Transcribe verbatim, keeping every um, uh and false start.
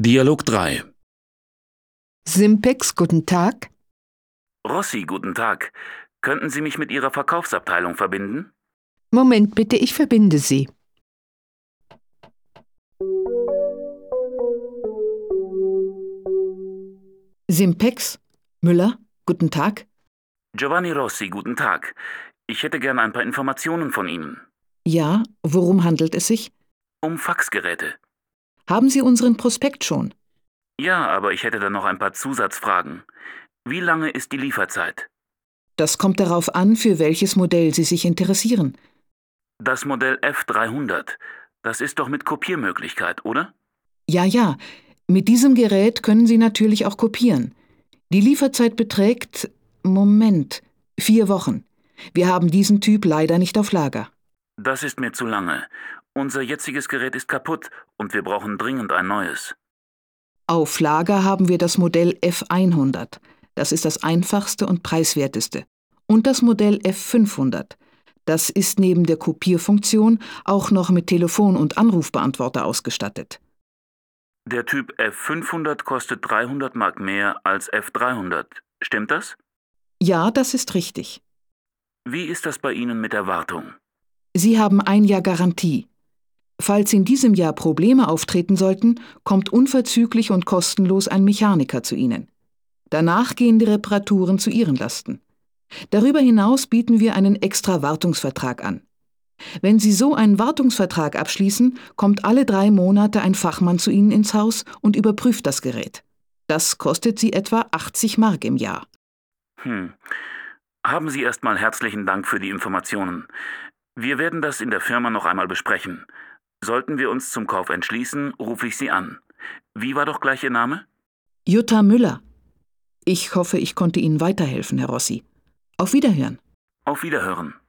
Dialog drei. Simpex, guten Tag. Rossi, guten Tag. Könnten Sie mich mit Ihrer Verkaufsabteilung verbinden? Moment bitte, ich verbinde Sie. Simpex, Müller, guten Tag. Giovanni Rossi, guten Tag. Ich hätte gern ein paar Informationen von Ihnen. Ja, worum handelt es sich? Um Faxgeräte. Haben Sie unseren Prospekt schon? Ja, aber ich hätte dann noch ein paar Zusatzfragen. Wie lange ist die Lieferzeit? Das kommt darauf an, für welches Modell Sie sich interessieren. Das Modell F dreihundert. Das ist doch mit Kopiermöglichkeit, oder? Ja, ja, mit diesem Gerät können Sie natürlich auch kopieren. Die Lieferzeit beträgt, Moment, vier Wochen. Wir haben diesen Typ leider nicht auf Lager. Das ist mir zu lange. Unser jetziges Gerät ist kaputt und wir brauchen dringend ein neues. Auf Lager haben wir das Modell F hundert. Das ist das einfachste und preiswerteste. Und das Modell F fünfhundert. Das ist neben der Kopierfunktion auch noch mit Telefon- und Anrufbeantworter ausgestattet. Der Typ F fünfhundert kostet dreihundert Mark mehr als F dreihundert. Stimmt das? Ja, das ist richtig. Wie ist das bei Ihnen mit der Wartung? Sie haben ein Jahr Garantie. Falls in diesem Jahr Probleme auftreten sollten, kommt unverzüglich und kostenlos ein Mechaniker zu Ihnen. Danach gehen die Reparaturen zu Ihren Lasten. Darüber hinaus bieten wir einen extra Wartungsvertrag an. Wenn Sie so einen Wartungsvertrag abschließen, kommt alle drei Monate ein Fachmann zu Ihnen ins Haus und überprüft das Gerät. Das kostet Sie etwa achtzig Mark im Jahr. Hm. Haben Sie erstmal herzlichen Dank für die Informationen. Wir werden das in der Firma noch einmal besprechen. Sollten wir uns zum Kauf entschließen, rufe ich Sie an. Wie war doch gleich Ihr Name? Jutta Müller. Ich hoffe, ich konnte Ihnen weiterhelfen, Herr Rossi. Auf Wiederhören. Auf Wiederhören.